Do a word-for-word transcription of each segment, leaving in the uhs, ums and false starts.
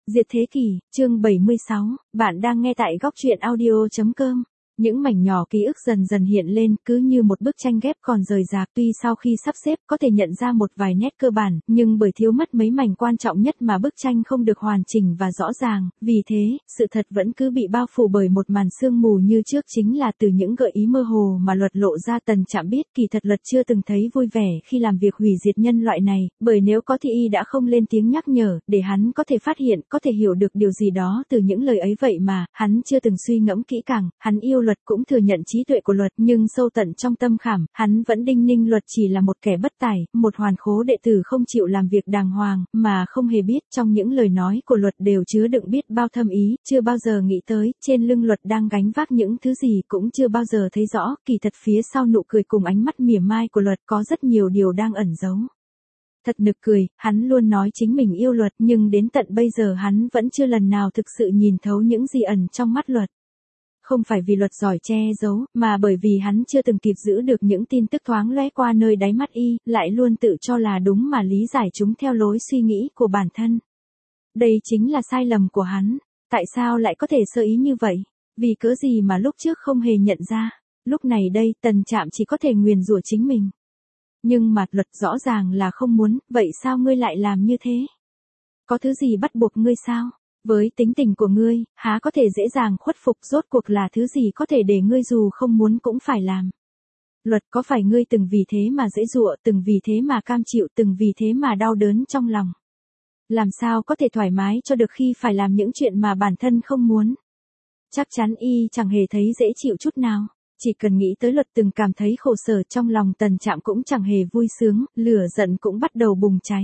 Diệt thế kỷ, chương bảy mươi sáu, bạn đang nghe tại góc truyện audio chấm com. Những mảnh nhỏ ký ức dần dần hiện lên, cứ như một bức tranh ghép còn rời rạc, tuy sau khi sắp xếp có thể nhận ra một vài nét cơ bản, nhưng bởi thiếu mất mấy mảnh quan trọng nhất mà bức tranh không được hoàn chỉnh và rõ ràng, vì thế, sự thật vẫn cứ bị bao phủ bởi một màn sương mù như trước. Chính là từ những gợi ý mơ hồ mà Luật lộ ra, Tần Trạm biết kỳ thật Luật chưa từng thấy vui vẻ khi làm việc hủy diệt nhân loại này, bởi nếu có thì y đã không lên tiếng nhắc nhở, để hắn có thể phát hiện, có thể hiểu được điều gì đó từ những lời ấy. Vậy mà, hắn chưa từng suy ngẫm kỹ càng, hắn yêu Luật cũng thừa nhận trí tuệ của Luật, nhưng sâu tận trong tâm khảm, hắn vẫn đinh ninh Luật chỉ là một kẻ bất tài, một hoàn khố đệ tử không chịu làm việc đàng hoàng, mà không hề biết trong những lời nói của Luật đều chứa đựng biết bao thâm ý, chưa bao giờ nghĩ tới, trên lưng Luật đang gánh vác những thứ gì, cũng chưa bao giờ thấy rõ, kỳ thật phía sau nụ cười cùng ánh mắt mỉa mai của Luật có rất nhiều điều đang ẩn giấu. Thật nực cười, hắn luôn nói chính mình yêu Luật, nhưng đến tận bây giờ hắn vẫn chưa lần nào thực sự nhìn thấu những gì ẩn trong mắt Luật. Không phải vì Luật giỏi che giấu, mà bởi vì hắn chưa từng kịp giữ được những tin tức thoáng lóe qua nơi đáy mắt y, lại luôn tự cho là đúng mà lý giải chúng theo lối suy nghĩ của bản thân. Đây chính là sai lầm của hắn. Tại sao lại có thể sơ ý như vậy? Vì cớ gì mà lúc trước không hề nhận ra? Lúc này đây, Tần Trạm chỉ có thể nguyền rủa chính mình. Nhưng mà Luật rõ ràng là không muốn, vậy sao ngươi lại làm như thế? Có thứ gì bắt buộc ngươi sao? Với tính tình của ngươi, há có thể dễ dàng khuất phục, rốt cuộc là thứ gì có thể để ngươi dù không muốn cũng phải làm? Luật, có phải ngươi từng vì thế mà dễ dụa, từng vì thế mà cam chịu, từng vì thế mà đau đớn trong lòng? Làm sao có thể thoải mái cho được khi phải làm những chuyện mà bản thân không muốn? Chắc chắn y chẳng hề thấy dễ chịu chút nào. Chỉ cần nghĩ tới Luật từng cảm thấy khổ sở, trong lòng Tần Trạm cũng chẳng hề vui sướng, lửa giận cũng bắt đầu bùng cháy.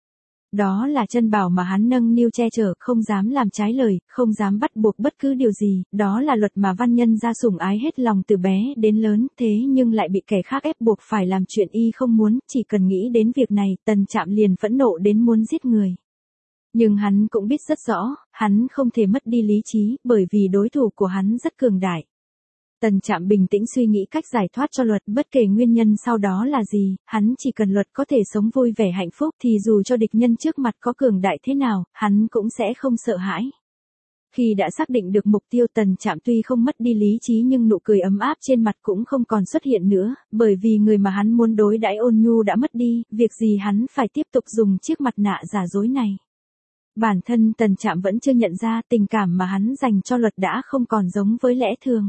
Đó là chân bảo mà hắn nâng niu che chở, không dám làm trái lời, không dám bắt buộc bất cứ điều gì, đó là Luật mà văn nhân gia sủng ái hết lòng từ bé đến lớn, thế nhưng lại bị kẻ khác ép buộc phải làm chuyện y không muốn, chỉ cần nghĩ đến việc này, Tần Trạm liền phẫn nộ đến muốn giết người. Nhưng hắn cũng biết rất rõ, hắn không thể mất đi lý trí, bởi vì đối thủ của hắn rất cường đại. Tần Trạm bình tĩnh suy nghĩ cách giải thoát cho Luật, bất kể nguyên nhân sau đó là gì, hắn chỉ cần Luật có thể sống vui vẻ hạnh phúc thì dù cho địch nhân trước mặt có cường đại thế nào, hắn cũng sẽ không sợ hãi. Khi đã xác định được mục tiêu, Tần Trạm tuy không mất đi lý trí nhưng nụ cười ấm áp trên mặt cũng không còn xuất hiện nữa, bởi vì người mà hắn muốn đối đãi ôn nhu đã mất đi, việc gì hắn phải tiếp tục dùng chiếc mặt nạ giả dối này. Bản thân Tần Trạm vẫn chưa nhận ra tình cảm mà hắn dành cho Luật đã không còn giống với lẽ thường.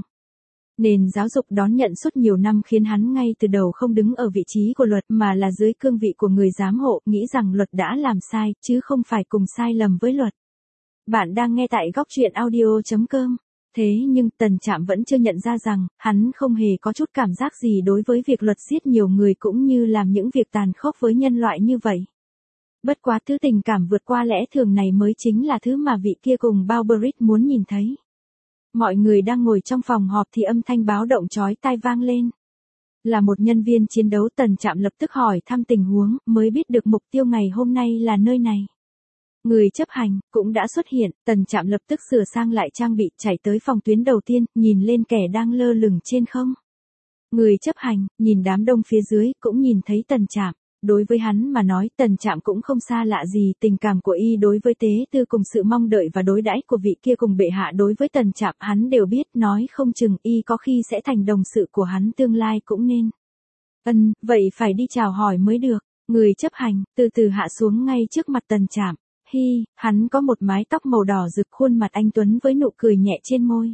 Nền giáo dục đón nhận suốt nhiều năm khiến hắn ngay từ đầu không đứng ở vị trí của Luật mà là dưới cương vị của người giám hộ, nghĩ rằng Luật đã làm sai, chứ không phải cùng sai lầm với Luật. Bạn đang nghe tại góc truyện audio chấm com. Thế nhưng Tần Trạm vẫn chưa nhận ra rằng, hắn không hề có chút cảm giác gì đối với việc Luật giết nhiều người cũng như làm những việc tàn khốc với nhân loại như vậy. Bất quá thứ tình cảm vượt qua lẽ thường này mới chính là thứ mà vị kia cùng Balberit muốn nhìn thấy. Mọi người đang ngồi trong phòng họp thì âm thanh báo động chói tai vang lên. Là một nhân viên chiến đấu, Tần Trạm lập tức hỏi thăm tình huống, mới biết được mục tiêu ngày hôm nay là nơi này. Người chấp hành cũng đã xuất hiện, Tần Trạm lập tức sửa sang lại trang bị, chạy tới phòng tuyến đầu tiên, nhìn lên kẻ đang lơ lửng trên không. Người chấp hành, nhìn đám đông phía dưới, cũng nhìn thấy Tần Trạm. Đối với hắn mà nói, Tần Trạm cũng không xa lạ gì, tình cảm của y đối với Tế Tư cùng sự mong đợi và đối đãi của vị kia cùng bệ hạ đối với Tần Trạm, hắn đều biết, nói không chừng y có khi sẽ thành đồng sự của hắn tương lai cũng nên. Ân, vậy phải đi chào hỏi mới được. Người chấp hành từ từ hạ xuống ngay trước mặt Tần Trạm. Hi, hắn có một mái tóc màu đỏ rực, khuôn mặt anh tuấn với nụ cười nhẹ trên môi.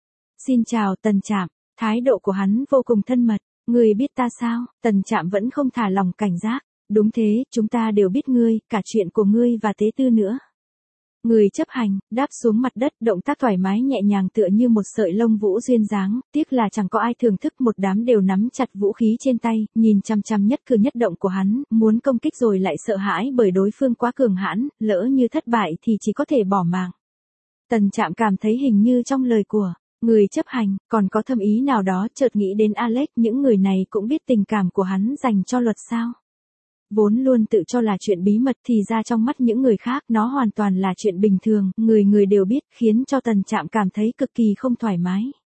Xin chào Tần Trạm, thái độ của hắn vô cùng thân mật. Ngươi biết ta sao? Tần Trạm vẫn không thả lòng cảnh giác. Đúng thế, chúng ta đều biết ngươi, cả chuyện của ngươi và Tế Tư nữa. Người chấp hành, đáp xuống mặt đất, động tác thoải mái nhẹ nhàng tựa như một sợi lông vũ duyên dáng, tiếc là chẳng có ai thưởng thức, một đám đều nắm chặt vũ khí trên tay, nhìn chăm chăm nhất cử nhất động của hắn, muốn công kích rồi lại sợ hãi bởi đối phương quá cường hãn, lỡ như thất bại thì chỉ có thể bỏ mạng. Tần Trạm cảm thấy hình như trong lời của người chấp hành, còn có thâm ý nào đó, chợt nghĩ đến Alex, những người này cũng biết tình cảm của hắn dành cho Luật sao? Vốn luôn tự cho là chuyện bí mật thì ra trong mắt những người khác nó hoàn toàn là chuyện bình thường, người người đều biết, khiến cho Tần Trạm cảm thấy cực kỳ không thoải mái.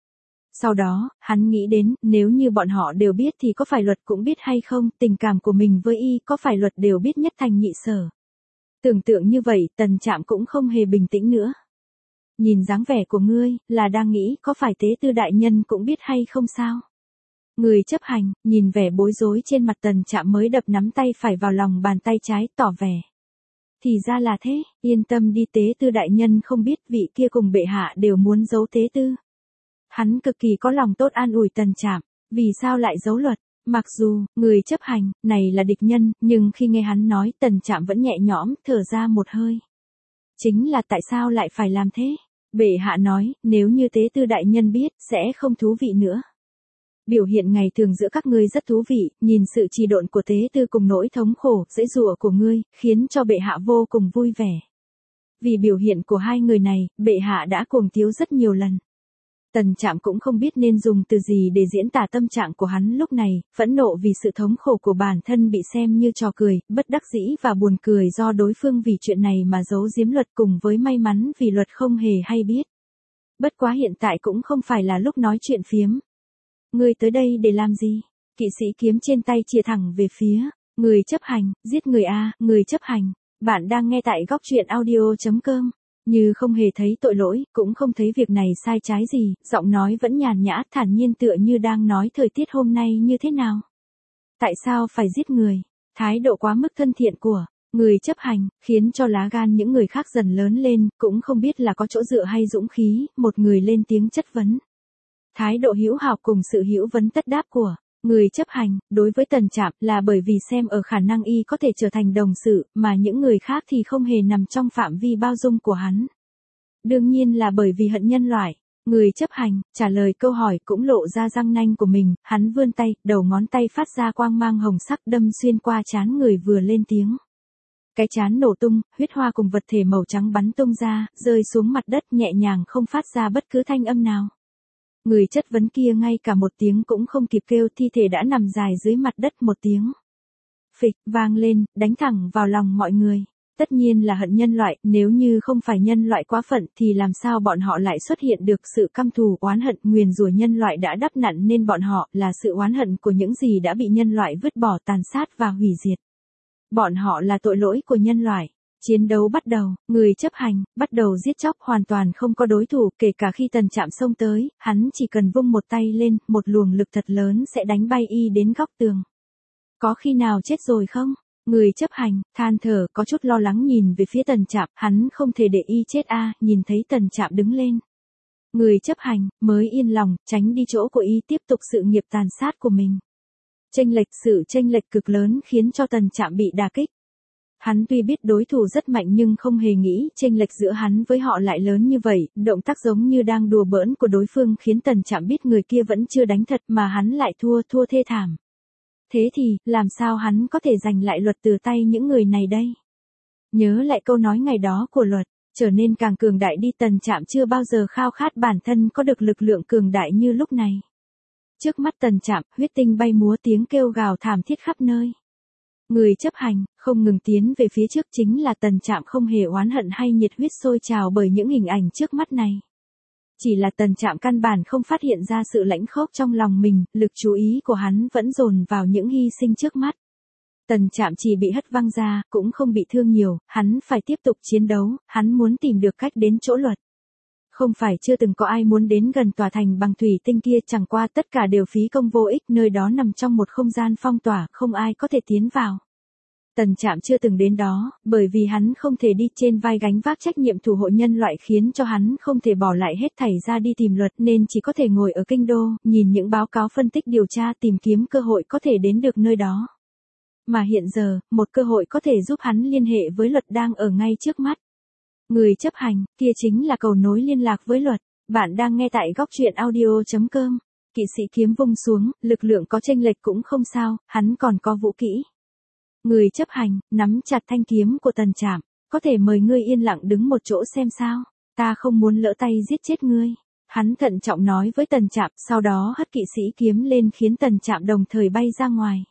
Sau đó, hắn nghĩ đến, nếu như bọn họ đều biết thì có phải Luật cũng biết hay không, tình cảm của mình với y có phải Luật đều biết nhất thành nhị sở. Tưởng tượng như vậy, Tần Trạm cũng không hề bình tĩnh nữa. Nhìn dáng vẻ của ngươi, là đang nghĩ có phải tế tư đại nhân cũng biết hay không sao? Người chấp hành, nhìn vẻ bối rối trên mặt Tần Trạm mới đập nắm tay phải vào lòng bàn tay trái, tỏ vẻ. Thì ra là thế, yên tâm đi, tế tư đại nhân không biết vị kia cùng bệ hạ đều muốn giấu tế tư. Hắn cực kỳ có lòng tốt an ủi Tần Trạm, vì sao lại giấu luật? Mặc dù, người chấp hành, này là địch nhân, nhưng khi nghe hắn nói, Tần Trạm vẫn nhẹ nhõm, thở ra một hơi. Chính là tại sao lại phải làm thế? Bệ hạ nói, nếu như tế tư đại nhân biết, sẽ không thú vị nữa. Biểu hiện ngày thường giữa các ngươi rất thú vị, nhìn sự trì độn của tế tư cùng nỗi thống khổ, giãy giụa của ngươi, khiến cho bệ hạ vô cùng vui vẻ. Vì biểu hiện của hai người này, bệ hạ đã cuồng tiếu rất nhiều lần. Tần Trạm cũng không biết nên dùng từ gì để diễn tả tâm trạng của hắn lúc này, phẫn nộ vì sự thống khổ của bản thân bị xem như trò cười, bất đắc dĩ và buồn cười do đối phương vì chuyện này mà giấu giếm luật, cùng với may mắn vì luật không hề hay biết. Bất quá hiện tại cũng không phải là lúc nói chuyện phiếm. Ngươi tới đây để làm gì? Kỵ sĩ kiếm trên tay chìa thẳng về phía người chấp hành, giết người a, người chấp hành. Bạn đang nghe tại góc truyện audio chấm com. Như không hề thấy tội lỗi, cũng không thấy việc này sai trái gì, giọng nói vẫn nhàn nhã, thản nhiên, tựa như đang nói thời tiết hôm nay như thế nào. Tại sao phải giết người? Thái độ quá mức thân thiện của người chấp hành, khiến cho lá gan những người khác dần lớn lên, cũng không biết là có chỗ dựa hay dũng khí, một người lên tiếng chất vấn. Thái độ hữu hảo cùng sự hữu vấn tất đáp của người chấp hành, đối với Tần Trạm, là bởi vì xem ở khả năng y có thể trở thành đồng sự, mà những người khác thì không hề nằm trong phạm vi bao dung của hắn. Đương nhiên là bởi vì hận nhân loại. Người chấp hành, trả lời câu hỏi cũng lộ ra răng nanh của mình, hắn vươn tay, đầu ngón tay phát ra quang mang hồng sắc đâm xuyên qua trán người vừa lên tiếng. Cái trán nổ tung, huyết hoa cùng vật thể màu trắng bắn tung ra, rơi xuống mặt đất nhẹ nhàng không phát ra bất cứ thanh âm nào. Người chất vấn kia ngay cả một tiếng cũng không kịp kêu, thi thể đã nằm dài dưới mặt đất, một tiếng phịch vang lên, đánh thẳng vào lòng mọi người. Tất nhiên là hận nhân loại, nếu như không phải nhân loại quá phận thì làm sao bọn họ lại xuất hiện được sự căm thù, oán hận, nguyền rủa nhân loại đã đắp nặn nên bọn họ, là sự oán hận của những gì đã bị nhân loại vứt bỏ, tàn sát và hủy diệt. Bọn họ là tội lỗi của nhân loại. Chiến đấu bắt đầu, người chấp hành, bắt đầu giết chóc, hoàn toàn không có đối thủ, kể cả khi Tần Trạm xông tới, hắn chỉ cần vung một tay lên, một luồng lực thật lớn sẽ đánh bay y đến góc tường. Có khi nào chết rồi không? Người chấp hành, than thở, có chút lo lắng nhìn về phía Tần Trạm, hắn không thể để y chết a. Nhìn thấy Tần Trạm đứng lên. Người chấp hành, mới yên lòng, tránh đi chỗ của y tiếp tục sự nghiệp tàn sát của mình. Chênh lệch, sự chênh lệch cực lớn khiến cho Tần Trạm bị đả kích. Hắn tuy biết đối thủ rất mạnh nhưng không hề nghĩ chênh lệch giữa hắn với họ lại lớn như vậy, động tác giống như đang đùa bỡn của đối phương khiến Tần Trạm biết người kia vẫn chưa đánh thật mà hắn lại thua, thua thê thảm. Thế thì, làm sao hắn có thể giành lại luật từ tay những người này đây? Nhớ lại câu nói ngày đó của luật, trở nên càng cường đại đi. Tần Trạm chưa bao giờ khao khát bản thân có được lực lượng cường đại như lúc này. Trước mắt Tần Trạm, huyết tinh bay múa, tiếng kêu gào thảm thiết khắp nơi. Người chấp hành, không ngừng tiến về phía trước, chính là Tần Trạm không hề oán hận hay nhiệt huyết sôi trào bởi những hình ảnh trước mắt này. Chỉ là Tần Trạm căn bản không phát hiện ra sự lãnh khốc trong lòng mình, lực chú ý của hắn vẫn dồn vào những hy sinh trước mắt. Tần Trạm chỉ bị hất văng ra, cũng không bị thương nhiều, hắn phải tiếp tục chiến đấu, hắn muốn tìm được cách đến chỗ luật. Không phải chưa từng có ai muốn đến gần tòa thành bằng thủy tinh kia, chẳng qua tất cả đều phí công vô ích, nơi đó nằm trong một không gian phong tỏa, không ai có thể tiến vào. Tần Trạm chưa từng đến đó, bởi vì hắn không thể đi trên vai gánh vác trách nhiệm thủ hộ nhân loại, khiến cho hắn không thể bỏ lại hết thảy ra đi tìm luật, nên chỉ có thể ngồi ở kinh đô, nhìn những báo cáo phân tích điều tra, tìm kiếm cơ hội có thể đến được nơi đó. Mà hiện giờ, một cơ hội có thể giúp hắn liên hệ với luật đang ở ngay trước mắt. Người chấp hành, kia chính là cầu nối liên lạc với luật. Bạn đang nghe tại góc truyện audio chấm com. Kỵ sĩ kiếm vung xuống, lực lượng có chênh lệch cũng không sao, hắn còn có vũ kỹ. Người chấp hành, nắm chặt thanh kiếm của Tần Trạm, có thể mời ngươi yên lặng đứng một chỗ xem sao, ta không muốn lỡ tay giết chết ngươi. Hắn thận trọng nói với Tần Trạm, sau đó hất kỵ sĩ kiếm lên khiến Tần Trạm đồng thời bay ra ngoài.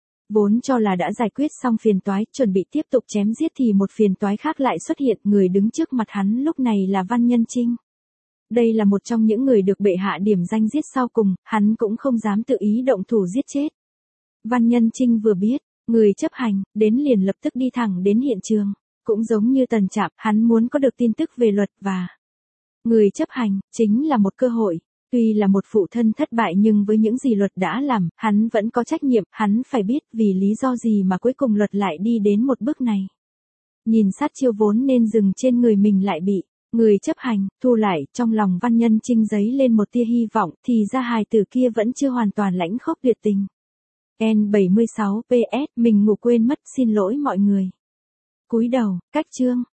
Vốn cho là đã giải quyết xong phiền toái, chuẩn bị tiếp tục chém giết thì một phiền toái khác lại xuất hiện, người đứng trước mặt hắn lúc này là Văn Nhân Trinh. Đây là một trong những người được bệ hạ điểm danh giết sau cùng, hắn cũng không dám tự ý động thủ giết chết. Văn Nhân Trinh vừa biết người chấp hành đến liền lập tức đi thẳng đến hiện trường, Cũng giống như Tần Trạm, hắn muốn có được tin tức về luật và người chấp hành, chính là một cơ hội. Tuy là một phụ thân thất bại nhưng với những gì luật đã làm, hắn vẫn có trách nhiệm, hắn phải biết vì lý do gì mà cuối cùng luật lại đi đến một bước này. Nhìn sát chiêu vốn nên dừng trên người mình lại bị người chấp hành, thu lại, trong lòng Văn Nhân Trinh dấy lên một tia hy vọng, thì ra hài tử kia vẫn chưa hoàn toàn lãnh khốc tuyệt tình. N bảy mươi sáu P S, mình ngủ quên mất, xin lỗi mọi người. Cúi đầu, cách chương.